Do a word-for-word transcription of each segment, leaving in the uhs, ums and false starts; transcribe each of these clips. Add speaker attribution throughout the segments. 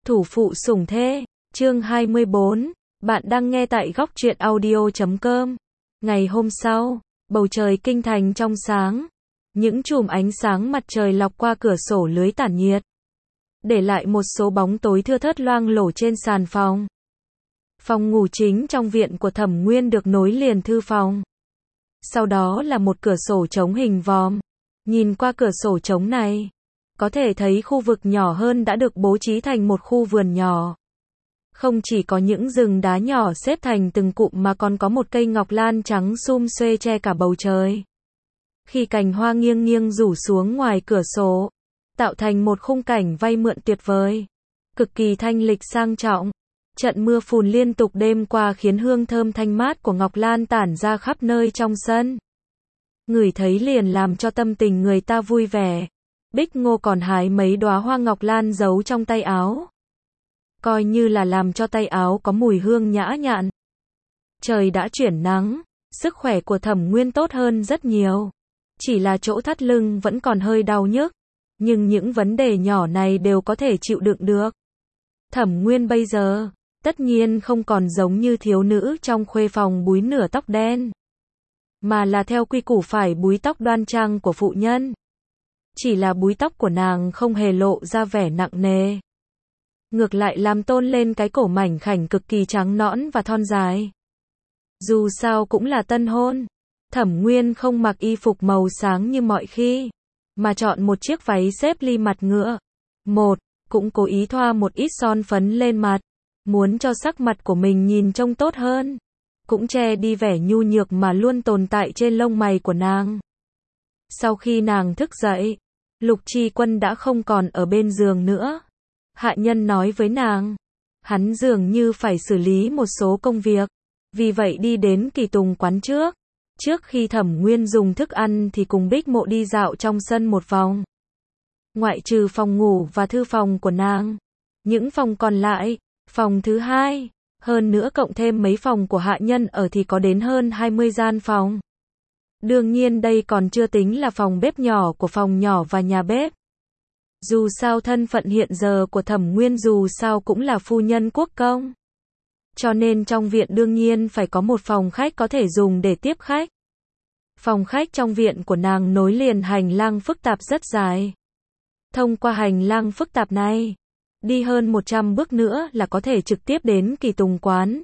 Speaker 1: Thủ phụ sủng thê, chương hai mươi bốn, bạn đang nghe tại góc truyện audio chấm com. Ngày hôm sau, bầu trời kinh thành trong sáng, những chùm ánh sáng mặt trời lọc qua cửa sổ lưới tản nhiệt, để lại một số bóng tối thưa thớt loang lổ trên sàn phòng. Phòng ngủ chính trong viện của Thẩm Nguyên được nối liền thư phòng. Sau đó là một cửa sổ trống hình vòm. Nhìn qua cửa sổ trống này, có thể thấy khu vực nhỏ hơn đã được bố trí thành một khu vườn nhỏ. Không chỉ có những rừng đá nhỏ xếp thành từng cụm mà còn có một cây ngọc lan trắng sum xuê che cả bầu trời. Khi cành hoa nghiêng nghiêng rủ xuống ngoài cửa sổ, tạo thành một khung cảnh vay mượn tuyệt vời, cực kỳ thanh lịch sang trọng. Trận mưa phùn liên tục đêm qua khiến hương thơm thanh mát của ngọc lan tản ra khắp nơi trong sân. Ngửi thấy liền làm cho tâm tình người ta vui vẻ. Bích Ngô còn hái mấy đóa hoa ngọc lan giấu trong tay áo, coi như là làm cho tay áo có mùi hương nhã nhặn. Trời đã chuyển nắng, sức khỏe của Thẩm Nguyên tốt hơn rất nhiều. Chỉ là chỗ thắt lưng vẫn còn hơi đau nhức, nhưng những vấn đề nhỏ này đều có thể chịu đựng được. Thẩm Nguyên bây giờ, tất nhiên không còn giống như thiếu nữ trong khuê phòng búi nửa tóc đen, mà là theo quy củ phải búi tóc đoan trang của phụ nhân. Chỉ là búi tóc của nàng không hề lộ ra vẻ nặng nề, ngược lại làm tôn lên cái cổ mảnh khảnh cực kỳ trắng nõn và thon dài. Dù sao cũng là tân hôn, Thẩm Nguyên không mặc y phục màu sáng như mọi khi, mà chọn một chiếc váy xếp ly mặt ngựa. Một, cũng cố ý thoa một ít son phấn lên mặt, muốn cho sắc mặt của mình nhìn trông tốt hơn, cũng che đi vẻ nhu nhược mà luôn tồn tại trên lông mày của nàng. Sau khi nàng thức dậy, Lục Tri Quân đã không còn ở bên giường nữa. Hạ nhân nói với nàng, hắn dường như phải xử lý một số công việc, vì vậy đi đến Kỳ Tùng quán trước. Trước khi Thẩm Nguyên dùng thức ăn thì cùng Bích Mộ đi dạo trong sân một vòng. Ngoại trừ phòng ngủ và thư phòng của nàng, những phòng còn lại, phòng thứ hai, hơn nữa cộng thêm mấy phòng của hạ nhân ở thì có đến hơn hai mươi gian phòng. Đương nhiên đây còn chưa tính là phòng bếp nhỏ của phòng nhỏ và nhà bếp. Dù sao thân phận hiện giờ của Thẩm Nguyên dù sao cũng là phu nhân quốc công, cho nên trong viện đương nhiên phải có một phòng khách có thể dùng để tiếp khách. Phòng khách trong viện của nàng nối liền hành lang phức tạp rất dài. Thông qua hành lang phức tạp này, đi hơn một trăm bước nữa là có thể trực tiếp đến Kỳ Tùng quán,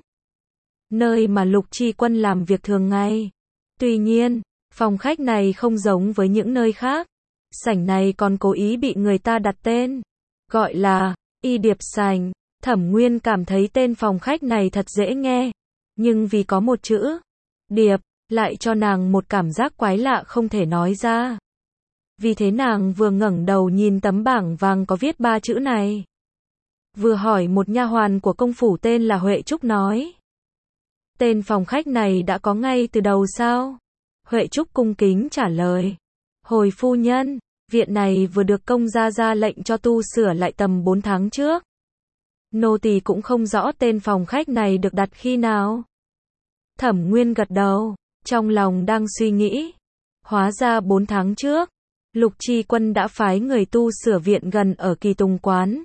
Speaker 1: nơi mà Lục Tri Quân làm việc thường ngày. Tuy nhiên, phòng khách này không giống với những nơi khác. Sảnh này còn cố ý bị người ta đặt tên, gọi là Y Điệp Sảnh. Thẩm Nguyên cảm thấy tên phòng khách này thật dễ nghe, nhưng vì có một chữ Điệp, lại cho nàng một cảm giác quái lạ không thể nói ra. Vì thế nàng vừa ngẩng đầu nhìn tấm bảng vàng có viết ba chữ này, vừa hỏi một nha hoàn của công phủ tên là Huệ Trúc nói, tên phòng khách này đã có ngay từ đầu sao? Huệ Trúc cung kính trả lời, hồi phu nhân, viện này vừa được công gia ra lệnh cho tu sửa lại tầm bốn tháng trước. Nô tỳ cũng không rõ tên phòng khách này được đặt khi nào. Thẩm Nguyên gật đầu, trong lòng đang suy nghĩ, hóa ra bốn tháng trước, Lục Tri Quân đã phái người tu sửa viện gần ở Kỳ Tùng quán,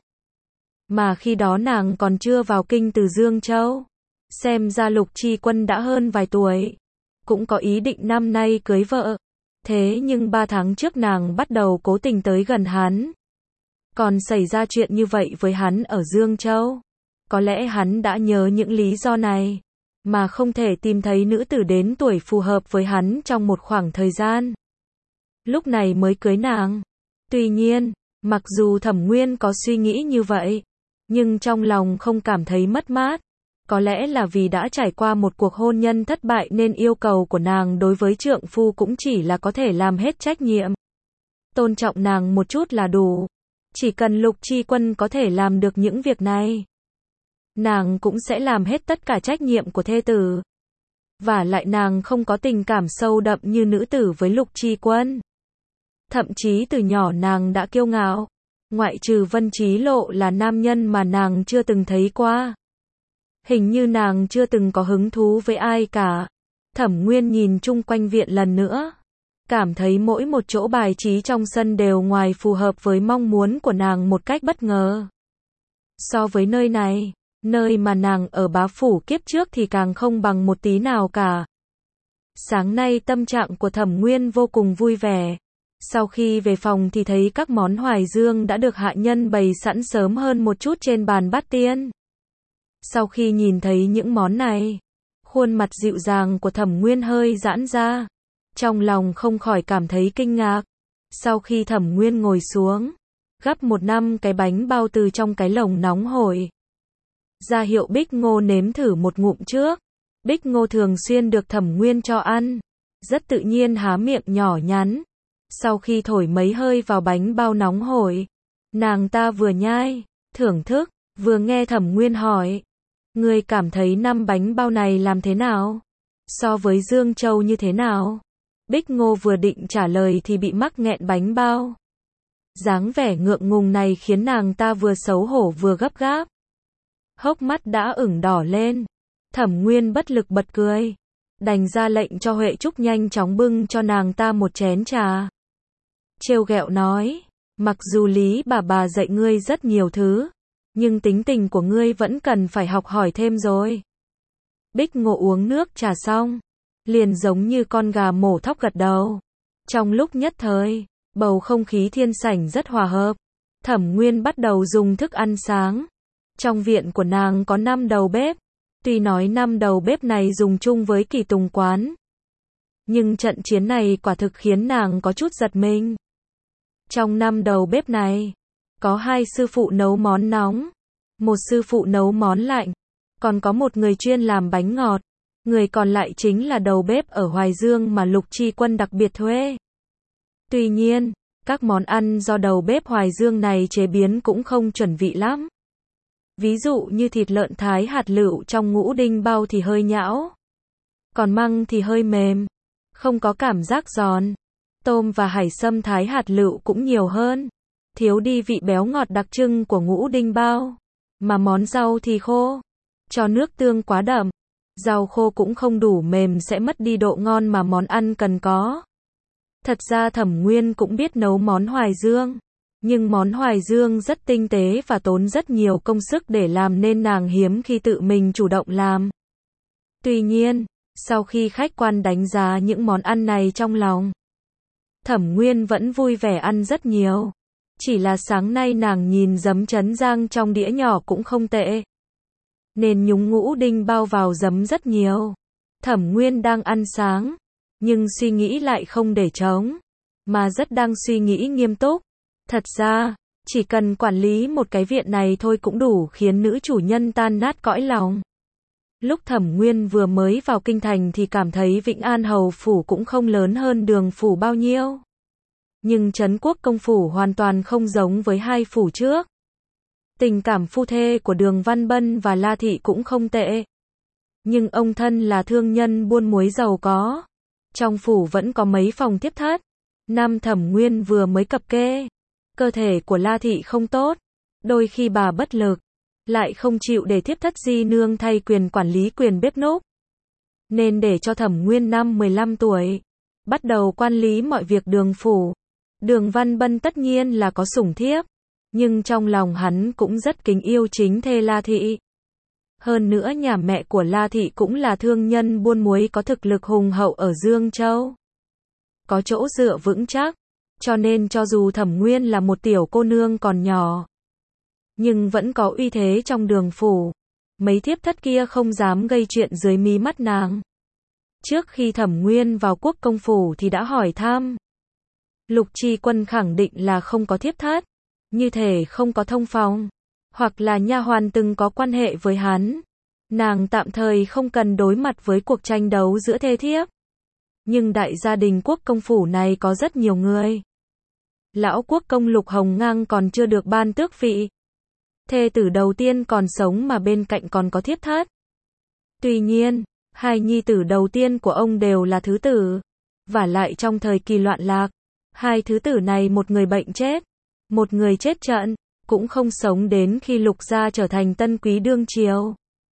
Speaker 1: mà khi đó nàng còn chưa vào kinh từ Dương Châu. Xem ra Lục Tri Quân đã hơn vài tuổi, cũng có ý định năm nay cưới vợ. Thế nhưng ba tháng trước nàng bắt đầu cố tình tới gần hắn. Còn xảy ra chuyện như vậy với hắn ở Dương Châu. Có lẽ hắn đã nhớ những lý do này, mà không thể tìm thấy nữ tử đến tuổi phù hợp với hắn trong một khoảng thời gian. Lúc này mới cưới nàng. Tuy nhiên, mặc dù Thẩm Nguyên có suy nghĩ như vậy, nhưng trong lòng không cảm thấy mất mát. Có lẽ là vì đã trải qua một cuộc hôn nhân thất bại nên yêu cầu của nàng đối với trượng phu cũng chỉ là có thể làm hết trách nhiệm, tôn trọng nàng một chút là đủ. Chỉ cần Lục Tri Quân có thể làm được những việc này, nàng cũng sẽ làm hết tất cả trách nhiệm của thê tử. Và lại nàng không có tình cảm sâu đậm như nữ tử với Lục Tri Quân. Thậm chí từ nhỏ nàng đã kiêu ngạo, ngoại trừ Vân Chí Lộ là nam nhân mà nàng chưa từng thấy qua. Hình như nàng chưa từng có hứng thú với ai cả. Thẩm Nguyên nhìn chung quanh viện lần nữa, cảm thấy mỗi một chỗ bài trí trong sân đều ngoài phù hợp với mong muốn của nàng một cách bất ngờ. So với nơi này, nơi mà nàng ở bá phủ kiếp trước thì càng không bằng một tí nào cả. Sáng nay tâm trạng của Thẩm Nguyên vô cùng vui vẻ. Sau khi về phòng thì thấy các món hoài dương đã được hạ nhân bày sẵn sớm hơn một chút trên bàn bát tiên. Sau khi nhìn thấy những món này, khuôn mặt dịu dàng của Thẩm Nguyên hơi giãn ra. Trong lòng không khỏi cảm thấy kinh ngạc. Sau khi Thẩm Nguyên ngồi xuống, gắp một năm cái bánh bao từ trong cái lồng nóng hổi, ra hiệu Bích Ngô nếm thử một ngụm trước. Bích Ngô thường xuyên được Thẩm Nguyên cho ăn, rất tự nhiên há miệng nhỏ nhắn. Sau khi thổi mấy hơi vào bánh bao nóng hổi, nàng ta vừa nhai, thưởng thức, vừa nghe Thẩm Nguyên hỏi: "Ngươi cảm thấy năm bánh bao này làm thế nào? So với Dương Châu như thế nào?" Bích Ngô vừa định trả lời thì bị mắc nghẹn bánh bao. Dáng vẻ ngượng ngùng này khiến nàng ta vừa xấu hổ vừa gấp gáp. Hốc mắt đã ửng đỏ lên. Thẩm Nguyên bất lực bật cười, đành ra lệnh cho Huệ Trúc nhanh chóng bưng cho nàng ta một chén trà. Trêu ghẹo nói: "Mặc dù Lý bà bà dạy ngươi rất nhiều thứ, nhưng tính tình của ngươi vẫn cần phải học hỏi thêm rồi." Bích Ngộ uống nước trà xong, liền giống như con gà mổ thóc gật đầu. Trong lúc nhất thời, bầu không khí thiên sảnh rất hòa hợp. Thẩm Nguyên bắt đầu dùng thức ăn sáng. Trong viện của nàng có năm đầu bếp. Tuy nói năm đầu bếp này dùng chung với Kỳ Tùng quán, nhưng trận chiến này quả thực khiến nàng có chút giật mình. Trong năm đầu bếp này, có hai sư phụ nấu món nóng, một sư phụ nấu món lạnh, còn có một người chuyên làm bánh ngọt. Người còn lại chính là đầu bếp ở Hoài Dương mà Lục Chi Quân đặc biệt thuê. Tuy nhiên, các món ăn do đầu bếp Hoài Dương này chế biến cũng không chuẩn vị lắm. Ví dụ như thịt lợn thái hạt lựu trong ngũ đinh bao thì hơi nhão, còn măng thì hơi mềm, không có cảm giác giòn. Tôm và hải sâm thái hạt lựu cũng nhiều hơn, thiếu đi vị béo ngọt đặc trưng của ngũ đinh bao. Mà món rau thì khô, cho nước tương quá đậm, rau khô cũng không đủ mềm sẽ mất đi độ ngon mà món ăn cần có. Thật ra Thẩm Nguyên cũng biết nấu món Hoài Dương, nhưng món Hoài Dương rất tinh tế và tốn rất nhiều công sức để làm nên nàng hiếm khi tự mình chủ động làm. Tuy nhiên, sau khi khách quan đánh giá những món ăn này trong lòng, Thẩm Nguyên vẫn vui vẻ ăn rất nhiều. Chỉ là sáng nay nàng nhìn giấm trấn giang trong đĩa nhỏ cũng không tệ, nên nhúng ngũ đinh bao vào giấm rất nhiều. Thẩm Nguyên đang ăn sáng, nhưng suy nghĩ lại không để trống, mà rất đang suy nghĩ nghiêm túc. Thật ra, chỉ cần quản lý một cái viện này thôi cũng đủ khiến nữ chủ nhân tan nát cõi lòng. Lúc Thẩm Nguyên vừa mới vào kinh thành thì cảm thấy Vĩnh An Hầu Phủ cũng không lớn hơn Đường Phủ bao nhiêu. Nhưng Trấn Quốc Công Phủ hoàn toàn không giống với hai phủ trước. Tình cảm phu thê của Đường Văn Bân và La Thị cũng không tệ. Nhưng ông thân là thương nhân buôn muối giàu có. Trong phủ vẫn có mấy phòng tiếp thất. Năm Thẩm Nguyên vừa mới cập kê. Cơ thể của La Thị không tốt. Đôi khi bà bất lực, lại không chịu để thiếp thất di nương thay quyền quản lý quyền bếp núc. Nên để cho Thẩm Nguyên năm mười lăm tuổi, bắt đầu quản lý mọi việc Đường Phủ. Đường Văn Bân tất nhiên là có sủng thiếp, nhưng trong lòng hắn cũng rất kính yêu chính thê La Thị. Hơn nữa nhà mẹ của La Thị cũng là thương nhân buôn muối có thực lực hùng hậu ở Dương Châu. Có chỗ dựa vững chắc, cho nên cho dù Thẩm Nguyên là một tiểu cô nương còn nhỏ, nhưng vẫn có uy thế trong Đường Phủ. Mấy thiếp thất kia không dám gây chuyện dưới mí mắt nàng. Trước khi Thẩm Nguyên vào Quốc Công Phủ thì đã hỏi thăm. Lục Chi Quân khẳng định là không có thiếp thất, như thể không có thông phòng, hoặc là nha hoàn từng có quan hệ với hắn. Nàng tạm thời không cần đối mặt với cuộc tranh đấu giữa thê thiếp. Nhưng đại gia đình Quốc Công Phủ này có rất nhiều người. Lão Quốc Công Lục Hồng Ngang còn chưa được ban tước vị. Thê tử đầu tiên còn sống mà bên cạnh còn có thiếp thất. Tuy nhiên, hai nhi tử đầu tiên của ông đều là thứ tử. Vả lại trong thời kỳ loạn lạc, hai thứ tử này một người bệnh chết, một người chết trận, cũng không sống đến khi Lục gia trở thành tân quý đương triều.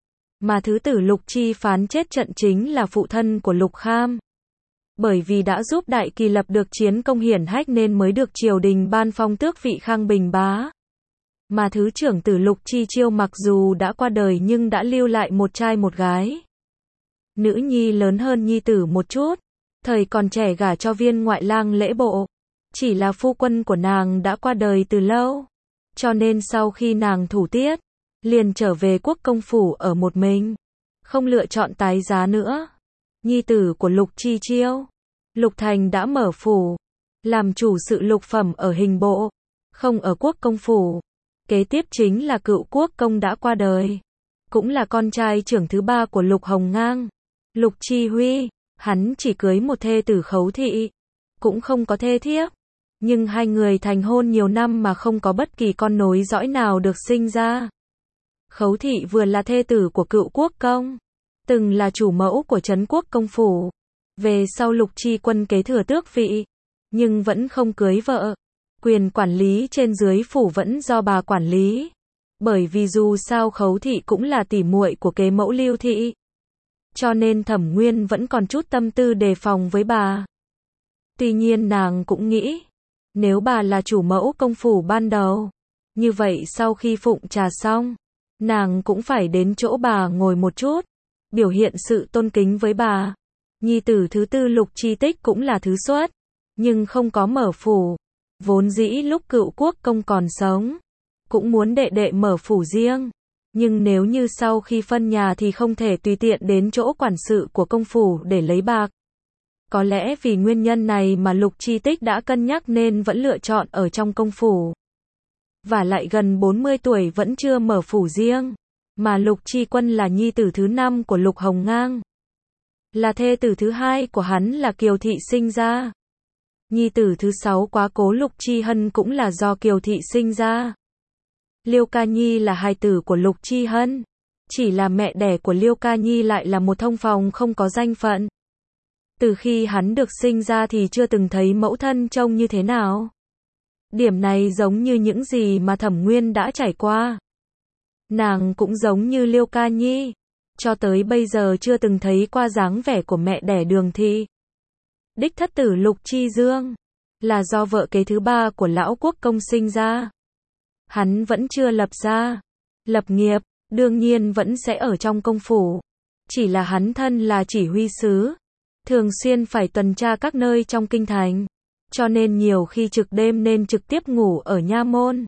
Speaker 1: Mà thứ tử Lục Chi Phán chết trận chính là phụ thân của Lục Kham. Bởi vì đã giúp Đại Kỳ lập được chiến công hiển hách nên mới được triều đình ban phong tước vị Khang Bình Bá. Mà thứ trưởng tử Lục Chi Chiêu mặc dù đã qua đời nhưng đã lưu lại một trai một gái. Nữ nhi lớn hơn nhi tử một chút, thời còn trẻ gả cho viên ngoại lang Lễ Bộ. Chỉ là phu quân của nàng đã qua đời từ lâu, cho nên sau khi nàng thủ tiết, liền trở về quốc công phủ ở một mình, không lựa chọn tái giá nữa. Nhi tử của Lục Chi Chiêu, Lục Thành đã mở phủ, làm chủ sự lục phẩm ở hình bộ, không ở quốc công phủ. Kế tiếp chính là cựu quốc công đã qua đời, cũng là con trai trưởng thứ ba của Lục Hồng Ngang, Lục Chi Huy. Hắn chỉ cưới một thê tử Khấu Thị, cũng không có thê thiếp, nhưng hai người thành hôn nhiều năm mà không có bất kỳ con nối dõi nào được sinh ra. Khấu Thị vừa là thê tử của cựu quốc công, từng là chủ mẫu của trấn quốc công phủ. Về sau Lục Chi Quân kế thừa tước vị, nhưng vẫn không cưới vợ. Quyền quản lý trên dưới phủ vẫn do bà quản lý, bởi vì dù sao Khấu Thị cũng là tỷ muội của kế mẫu Lưu Thị, cho nên Thẩm Nguyên vẫn còn chút tâm tư đề phòng với bà. Tuy nhiên nàng cũng nghĩ, nếu bà là chủ mẫu công phủ ban đầu, như vậy sau khi phụng trà xong, nàng cũng phải đến chỗ bà ngồi một chút, biểu hiện sự tôn kính với bà. Nhi tử thứ tư Lục Chi Tích cũng là thứ xuất, nhưng không có mở phủ. Vốn dĩ lúc cựu quốc công còn sống, cũng muốn đệ đệ mở phủ riêng. Nhưng nếu như sau khi phân nhà thì không thể tùy tiện đến chỗ quản sự của công phủ để lấy bạc. Có lẽ vì nguyên nhân này mà Lục Chi Tích đã cân nhắc nên vẫn lựa chọn ở trong công phủ. Và lại gần bốn mươi tuổi vẫn chưa mở phủ riêng. Mà Lục Chi Quân là nhi tử thứ năm của Lục Hồng Ngang. Là thê tử thứ hai của hắn là Kiều Thị sinh ra. Nhi tử thứ sáu quá cố Lục Chi Hân cũng là do Kiều Thị sinh ra. Liêu Ca Nhi là hài tử của Lục Chi Hân, chỉ là mẹ đẻ của Liêu Ca Nhi lại là một thông phòng không có danh phận. Từ khi hắn được sinh ra thì chưa từng thấy mẫu thân trông như thế nào. Điểm này giống như những gì mà Thẩm Nguyên đã trải qua. Nàng cũng giống như Liêu Ca Nhi, cho tới bây giờ chưa từng thấy qua dáng vẻ của mẹ đẻ Đường Thị. Đích thất tử Lục Chi Dương là do vợ kế thứ ba của lão quốc công sinh ra. Hắn vẫn chưa lập gia, lập nghiệp, đương nhiên vẫn sẽ ở trong công phủ. Chỉ là hắn thân là chỉ huy sứ, thường xuyên phải tuần tra các nơi trong kinh thành, cho nên nhiều khi trực đêm nên trực tiếp ngủ ở nha môn.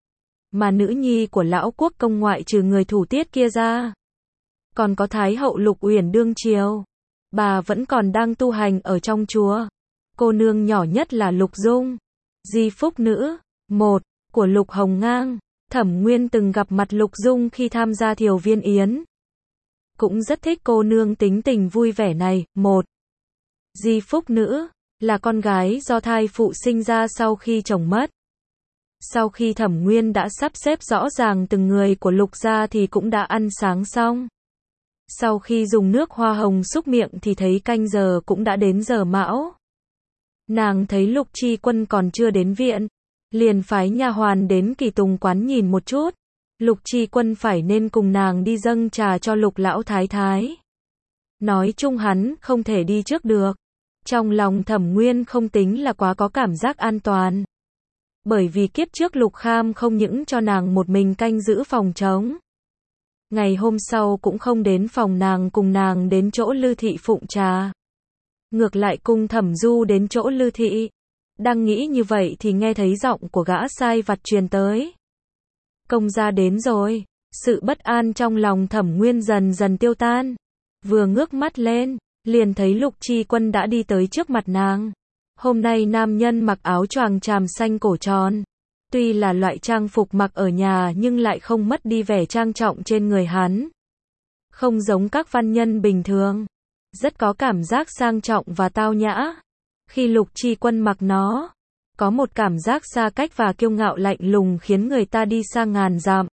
Speaker 1: Mà nữ nhi của lão quốc công ngoại trừ người thủ tiết kia ra, còn có Thái hậu Lục Uyển đương triều, bà vẫn còn đang tu hành ở trong chùa. Cô nương nhỏ nhất là Lục Dung, di phúc nữ một của Lục Hồng Ngang. Thẩm Nguyên từng gặp mặt Lục Dung khi tham gia Thiều Viên Yến, cũng rất thích cô nương tính tình vui vẻ này. Một di phúc nữ là con gái do thai phụ sinh ra sau khi chồng mất. Sau khi Thẩm Nguyên đã sắp xếp rõ ràng từng người của Lục gia thì cũng đã ăn sáng xong. Sau khi dùng nước hoa hồng súc miệng thì thấy canh giờ cũng đã đến giờ mão. Nàng thấy Lục Chi Quân còn chưa đến viện, liền phái nha hoàn đến Kỳ Tùng quán nhìn một chút. Lục Chi Quân phải nên cùng nàng đi dâng trà cho Lục lão thái thái. Nói chung hắn không thể đi trước được. Trong lòng Thẩm Nguyên không tính là quá có cảm giác an toàn. Bởi vì kiếp trước Lục Kham không những cho nàng một mình canh giữ phòng trống. Ngày hôm sau cũng không đến phòng nàng cùng nàng đến chỗ Lư Thị phụng trà. Ngược lại cung Thẩm Du đến chỗ Lư Thị. Đang nghĩ như vậy thì nghe thấy giọng của gã sai vặt truyền tới. Công gia đến rồi. Sự bất an trong lòng Thẩm Nguyên dần dần tiêu tan. Vừa ngước mắt lên, liền thấy Lục Chi Quân đã đi tới trước mặt nàng. Hôm nay nam nhân mặc áo choàng tràm xanh cổ tròn. Tuy là loại trang phục mặc ở nhà nhưng lại không mất đi vẻ trang trọng trên người hắn. Không giống các văn nhân bình thường. Rất có cảm giác sang trọng và tao nhã. Khi Lục Chi Quân mặc nó, có một cảm giác xa cách và kiêu ngạo lạnh lùng khiến người ta đi xa ngàn dặm.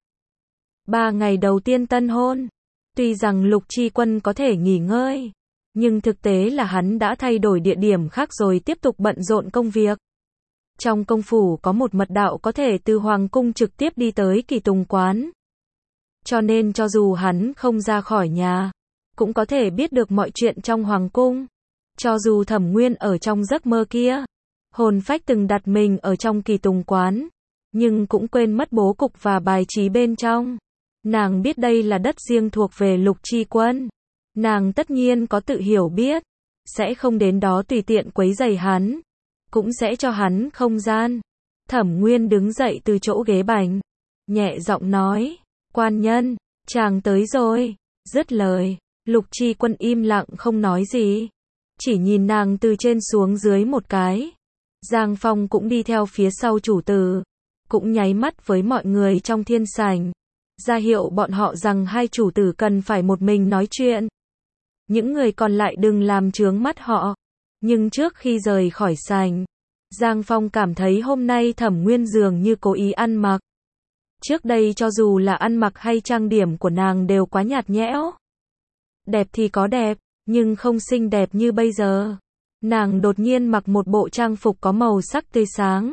Speaker 1: Ba ngày đầu tiên tân hôn, tuy rằng Lục Chi Quân có thể nghỉ ngơi, nhưng thực tế là hắn đã thay đổi địa điểm khác rồi tiếp tục bận rộn công việc. Trong công phủ có một mật đạo có thể từ Hoàng cung trực tiếp đi tới Kỳ Tùng quán. Cho nên cho dù hắn không ra khỏi nhà, cũng có thể biết được mọi chuyện trong Hoàng cung. Cho dù Thẩm Nguyên ở trong giấc mơ kia, hồn phách từng đặt mình ở trong Kỳ Tùng quán, nhưng cũng quên mất bố cục và bài trí bên trong. Nàng biết đây là đất riêng thuộc về Lục Chi Quân. Nàng tất nhiên có tự hiểu biết, sẽ không đến đó tùy tiện quấy rầy hắn, cũng sẽ cho hắn không gian. Thẩm Nguyên đứng dậy từ chỗ ghế bành, nhẹ giọng nói, quan nhân, chàng tới rồi. Dứt lời, Lục Chi Quân im lặng không nói gì, chỉ nhìn nàng từ trên xuống dưới một cái. Giang Phong cũng đi theo phía sau chủ tử, cũng nháy mắt với mọi người trong thiên sảnh, ra hiệu bọn họ rằng hai chủ tử cần phải một mình nói chuyện. Những người còn lại đừng làm chướng mắt họ. Nhưng trước khi rời khỏi sảnh, Giang Phong cảm thấy hôm nay Thẩm Nguyên dường như cố ý ăn mặc. Trước đây cho dù là ăn mặc hay trang điểm của nàng đều quá nhạt nhẽo. Đẹp thì có đẹp, nhưng không xinh đẹp như bây giờ. Nàng đột nhiên mặc một bộ trang phục có màu sắc tươi sáng,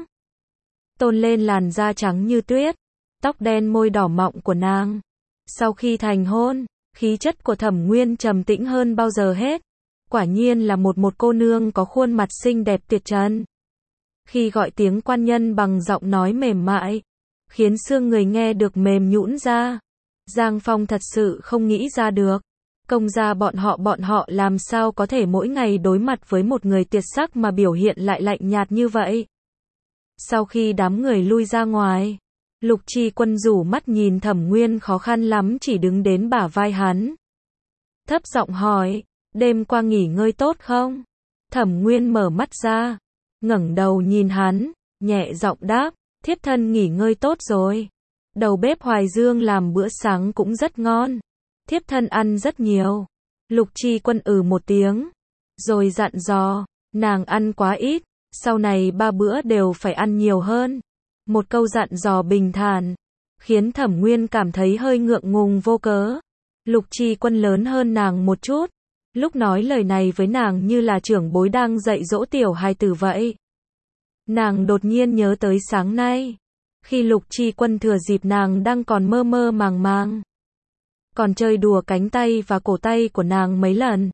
Speaker 1: tôn lên làn da trắng như tuyết, tóc đen môi đỏ mọng của nàng. Sau khi thành hôn, khí chất của Thẩm Nguyên trầm tĩnh hơn bao giờ hết. Quả nhiên là một một cô nương có khuôn mặt xinh đẹp tuyệt trần. Khi gọi tiếng quan nhân bằng giọng nói mềm mại, khiến xương người nghe được mềm nhũn ra. Giang Phong thật sự không nghĩ ra được, công gia bọn họ bọn họ làm sao có thể mỗi ngày đối mặt với một người tuyệt sắc mà biểu hiện lại lạnh nhạt như vậy. Sau khi đám người lui ra ngoài, Lục Chi Quân rủ mắt nhìn Thẩm Nguyên khó khăn lắm chỉ đứng đến bả vai hắn. Thấp giọng hỏi, đêm qua nghỉ ngơi tốt không? Thẩm Nguyên mở mắt ra, ngẩng đầu nhìn hắn, nhẹ giọng đáp, thiếp thân nghỉ ngơi tốt rồi. Đầu bếp Hoài Dương làm bữa sáng cũng rất ngon. Thiếp thân ăn rất nhiều. Lục Chi Quân ừ một tiếng, rồi dặn dò, nàng ăn quá ít, sau này ba bữa đều phải ăn nhiều hơn. Một câu dặn dò bình thản, khiến Thẩm Nguyên cảm thấy hơi ngượng ngùng vô cớ. Lục Chi Quân lớn hơn nàng một chút, lúc nói lời này với nàng như là trưởng bối đang dạy dỗ tiểu hài tử vậy. Nàng đột nhiên nhớ tới sáng nay, khi Lục Chi Quân thừa dịp nàng đang còn mơ mơ màng màng, còn chơi đùa cánh tay và cổ tay của nàng mấy lần.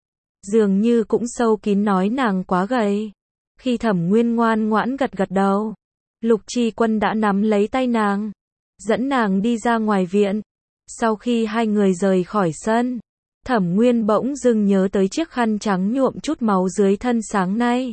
Speaker 1: Dường như cũng sâu kín nói nàng quá gầy. Khi Thẩm Nguyên ngoan ngoãn gật gật đầu, Lục Chi Quân đã nắm lấy tay nàng, dẫn nàng đi ra ngoài viện. Sau khi hai người rời khỏi sân, Thẩm Nguyên bỗng dưng nhớ tới chiếc khăn trắng nhuộm chút máu dưới thân sáng nay.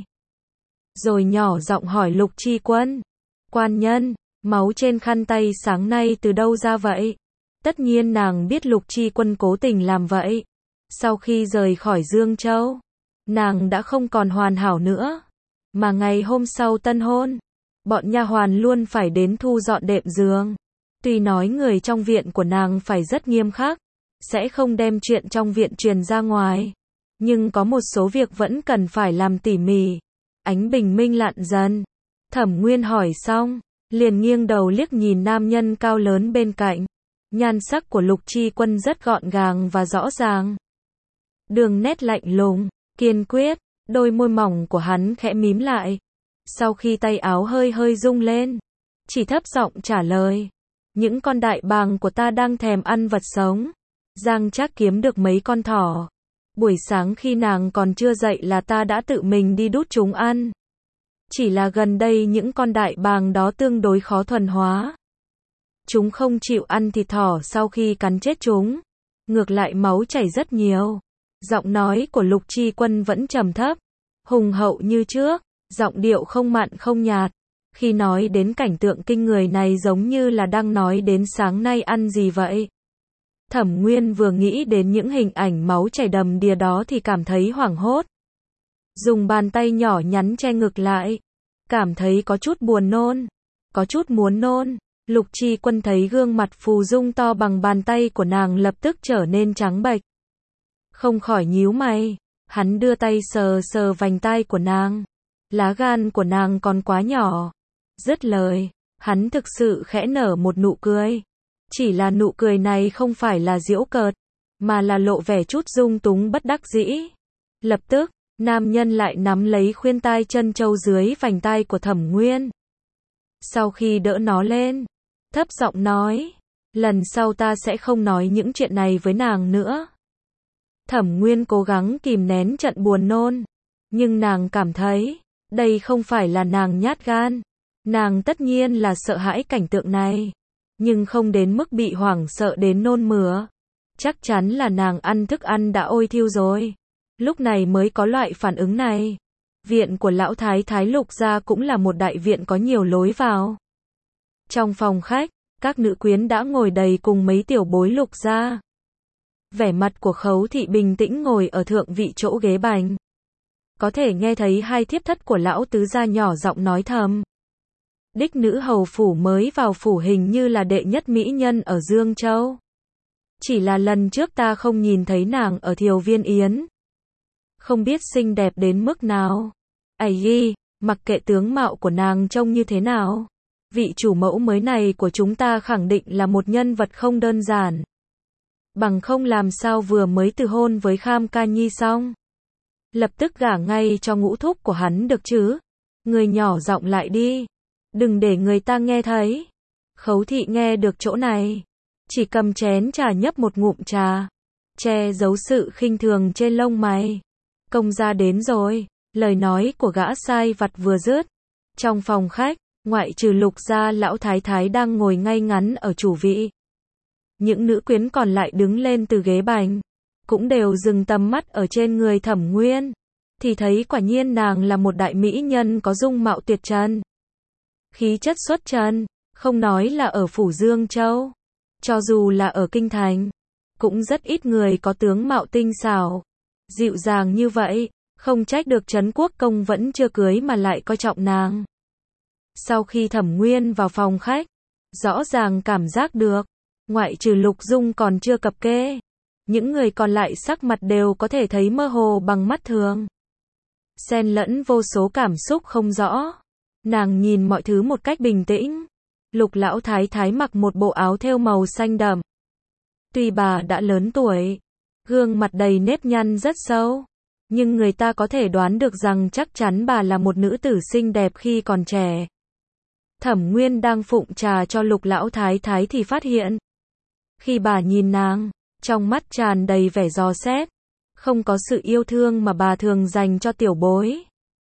Speaker 1: Rồi nhỏ giọng hỏi Lục Chi Quân, quan nhân, máu trên khăn tay sáng nay từ đâu ra vậy? Tất nhiên nàng biết Lục Chi Quân cố tình làm vậy. Sau khi rời khỏi Dương Châu, nàng đã không còn hoàn hảo nữa. Mà ngày hôm sau tân hôn, bọn nha hoàn luôn phải đến thu dọn đệm giường. Tuy nói người trong viện của nàng phải rất nghiêm khắc, sẽ không đem chuyện trong viện truyền ra ngoài, nhưng có một số việc vẫn cần phải làm tỉ mỉ. Ánh bình minh lặn dần. Thẩm Nguyên hỏi xong, liền nghiêng đầu liếc nhìn nam nhân cao lớn bên cạnh. Nhan sắc của Lục Chi Quân rất gọn gàng và rõ ràng. Đường nét lạnh lùng, kiên quyết, đôi môi mỏng của hắn khẽ mím lại. Sau khi tay áo hơi hơi rung lên, chỉ thấp giọng trả lời, những con đại bàng của ta đang thèm ăn vật sống. Giang Trác kiếm được mấy con thỏ. Buổi sáng khi nàng còn chưa dậy là ta đã tự mình đi đút chúng ăn. Chỉ là gần đây những con đại bàng đó tương đối khó thuần hóa. Chúng không chịu ăn thịt thỏ sau khi cắn chết chúng. Ngược lại máu chảy rất nhiều. Giọng nói của Lục Chi Quân vẫn trầm thấp, hùng hậu như trước, giọng điệu không mặn không nhạt. Khi nói đến cảnh tượng kinh người này giống như là đang nói đến sáng nay ăn gì vậy. Thẩm Nguyên vừa nghĩ đến những hình ảnh máu chảy đầm đìa đó thì cảm thấy hoảng hốt. Dùng bàn tay nhỏ nhắn che ngực lại, cảm thấy có chút buồn nôn, có chút muốn nôn. Lục Chi Quân thấy gương mặt phù dung to bằng bàn tay của nàng lập tức trở nên trắng bệch. Không khỏi nhíu mày, hắn đưa tay sờ sờ vành tai của nàng. Lá gan của nàng còn quá nhỏ. Dứt lời, hắn thực sự khẽ nở một nụ cười. Chỉ là nụ cười này không phải là giễu cợt, mà là lộ vẻ chút dung túng bất đắc dĩ. Lập tức, nam nhân lại nắm lấy khuyên tai chân châu dưới vành tai của Thẩm Nguyên. Sau khi đỡ nó lên, thấp giọng nói, lần sau ta sẽ không nói những chuyện này với nàng nữa. Thẩm Nguyên cố gắng kìm nén trận buồn nôn, nhưng nàng cảm thấy, đây không phải là nàng nhát gan, Nàng tất nhiên là sợ hãi cảnh tượng này, nhưng không đến mức bị hoảng sợ đến nôn mửa. Chắc chắn là nàng ăn thức ăn đã ôi thiêu rồi, lúc này mới có loại phản ứng này. Viện của lão thái thái Lục gia cũng là một đại viện có nhiều lối vào. Trong phòng khách, các nữ quyến đã ngồi đầy cùng mấy tiểu bối Lục gia. Vẻ mặt của Khấu thị bình tĩnh ngồi ở thượng vị chỗ ghế bành. Có thể nghe thấy hai thiếp thất của lão tứ gia nhỏ giọng nói thầm. Đích nữ hầu phủ mới vào phủ hình như là đệ nhất mỹ nhân ở Dương Châu. Chỉ là lần trước ta không nhìn thấy nàng ở Thiều Viên Yến. Không biết xinh đẹp đến mức nào. Ây ghi, mặc kệ tướng mạo của nàng trông như thế nào. Vị chủ mẫu mới này của chúng ta khẳng định là một nhân vật không đơn giản. Bằng không làm sao vừa mới từ hôn với Kham Ca Nhi xong. Lập tức gả ngay cho ngũ thúc của hắn được chứ. Người nhỏ giọng lại đi. Đừng để người ta nghe thấy. Khấu thị nghe được chỗ này. Chỉ cầm chén trà nhấp một ngụm trà. Che giấu sự khinh thường trên lông mày. Công gia đến rồi. Lời nói của gã sai vặt vừa dứt. Trong phòng khách, ngoại trừ Lục gia lão thái thái đang ngồi ngay ngắn ở chủ vị. Những nữ quyến còn lại đứng lên từ ghế bành. Cũng đều dừng tầm mắt ở trên người Thẩm Nguyên. Thì thấy quả nhiên nàng là một đại mỹ nhân có dung mạo tuyệt trần. Khí chất xuất trần, không nói là ở phủ Dương Châu. Cho dù là ở Kinh Thành, cũng rất ít người có tướng mạo tinh xảo, dịu dàng như vậy, không trách được Trấn Quốc Công vẫn chưa cưới mà lại coi trọng nàng. Sau khi Thẩm Nguyên vào phòng khách, rõ ràng cảm giác được, ngoại trừ Lục Dung còn chưa cập kê, những người còn lại sắc mặt đều có thể thấy mơ hồ bằng mắt thường. Xen lẫn vô số cảm xúc không rõ. Nàng nhìn mọi thứ một cách bình tĩnh. Lục lão thái thái mặc một bộ áo thêu màu xanh đậm. Tuy bà đã lớn tuổi, gương mặt đầy nếp nhăn rất sâu, nhưng người ta có thể đoán được rằng chắc chắn bà là một nữ tử xinh đẹp khi còn trẻ. Thẩm Nguyên đang phụng trà cho Lục lão thái thái thì phát hiện. Khi bà nhìn nàng, trong mắt tràn đầy vẻ dò xét, không có sự yêu thương mà bà thường dành cho tiểu bối.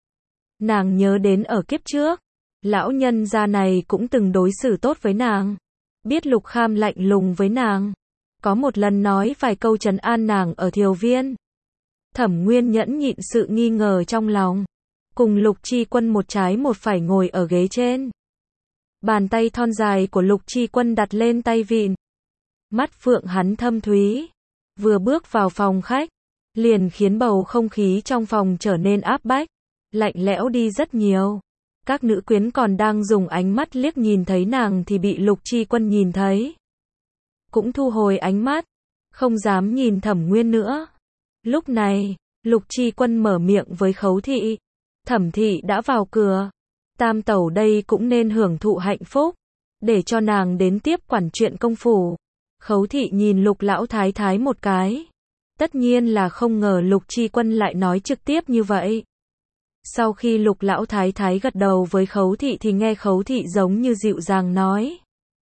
Speaker 1: Nàng nhớ đến ở kiếp trước, lão nhân gia này cũng từng đối xử tốt với nàng. Biết Lục Kham lạnh lùng với nàng. Có một lần nói vài câu trấn an nàng ở Thiều Viên. Thẩm Nguyên nhẫn nhịn sự nghi ngờ trong lòng. Cùng Lục Chi Quân một trái một phải ngồi ở ghế trên. Bàn tay thon dài của Lục Chi Quân đặt lên tay vịn. Mắt phượng hắn thâm thúy. Vừa bước vào phòng khách, liền khiến bầu không khí trong phòng trở nên áp bách, lạnh lẽo đi rất nhiều. Các nữ quyến còn đang dùng ánh mắt liếc nhìn thấy nàng thì bị Lục Chi Quân nhìn thấy. Cũng thu hồi ánh mắt, không dám nhìn Thẩm Nguyên nữa. Lúc này, Lục Chi Quân mở miệng với Khấu thị. Thẩm thị đã vào cửa. Tam tẩu đây cũng nên hưởng thụ hạnh phúc. Để cho nàng đến tiếp quản chuyện công phủ. Khấu thị nhìn Lục lão thái thái một cái. Tất nhiên là không ngờ Lục Chi Quân lại nói trực tiếp như vậy. Sau khi Lục lão thái thái gật đầu với Khấu thị thì nghe Khấu thị giống như dịu dàng nói.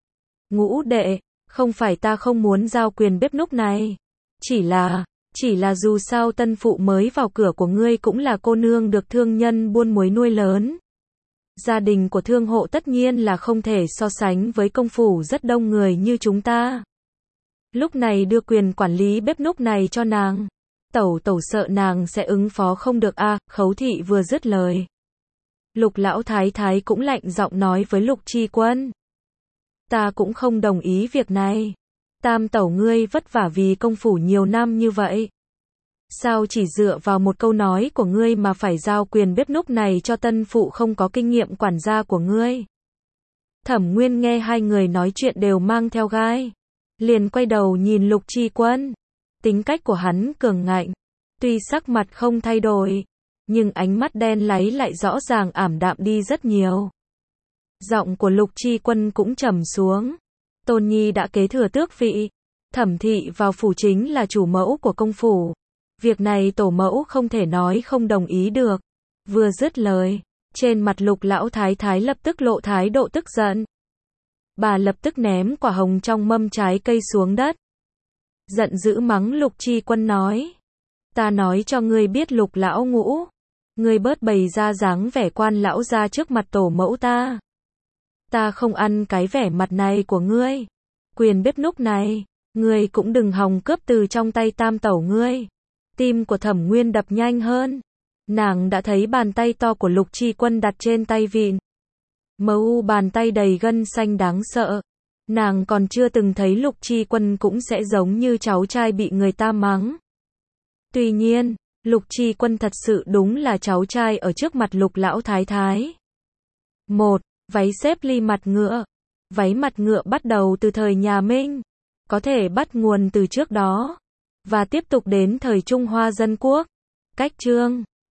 Speaker 1: Ngũ đệ, không phải ta không muốn giao quyền bếp núc này. Chỉ là, chỉ là dù sao tân phụ mới vào cửa của ngươi cũng là cô nương được thương nhân buôn muối nuôi lớn. Gia đình của thương hộ tất nhiên là không thể so sánh với công phủ rất đông người như chúng ta. Lúc này đưa quyền quản lý bếp núc này cho nàng. Tẩu tẩu sợ nàng sẽ ứng phó không được a. À, Khấu thị vừa dứt lời. Lục lão thái thái cũng lạnh giọng nói với Lục Chi Quân. Ta cũng không đồng ý việc này. Tam tẩu ngươi vất vả vì công phủ nhiều năm như vậy. Sao chỉ dựa vào một câu nói của ngươi mà phải giao quyền bếp núc này cho tân phụ không có kinh nghiệm quản gia của ngươi. Thẩm Nguyên nghe hai người nói chuyện đều mang theo gai. Liền quay đầu nhìn Lục Chi Quân. Tính cách của hắn cường ngạnh. Tuy sắc mặt không thay đổi, nhưng ánh mắt đen láy lại rõ ràng ảm đạm đi rất nhiều. Giọng của Lục Chi Quân cũng trầm xuống. Tôn Nhi đã kế thừa tước vị. Thẩm thị vào phủ chính là chủ mẫu của công phủ. Việc này tổ mẫu không thể nói không đồng ý được. Vừa dứt lời, trên mặt Lục lão thái thái lập tức lộ thái độ tức giận. Bà lập tức ném quả hồng trong mâm trái cây xuống đất. Giận dữ mắng Lục Chi Quân nói. Ta nói cho ngươi biết Lục lão ngũ. Ngươi bớt bày ra dáng vẻ quan lão ra trước mặt tổ mẫu ta. Ta không ăn cái vẻ mặt này của ngươi. Quyền bếp núc này, ngươi cũng đừng hòng cướp từ trong tay tam tẩu ngươi. Tim của Thẩm Nguyên đập nhanh hơn. Nàng đã thấy bàn tay to của Lục Chi Quân đặt trên tay vịn. Màu bàn tay đầy gân xanh đáng sợ. Nàng còn chưa từng thấy Lục Chi Quân cũng sẽ giống như cháu trai bị người ta mắng. Tuy nhiên, Lục Chi Quân thật sự đúng là cháu trai ở trước mặt Lục lão thái thái. một. Váy xếp ly mặt ngựa. Váy mặt ngựa bắt đầu từ thời nhà Minh, có thể bắt nguồn từ trước đó, và tiếp tục đến thời Trung Hoa Dân Quốc. Cách chương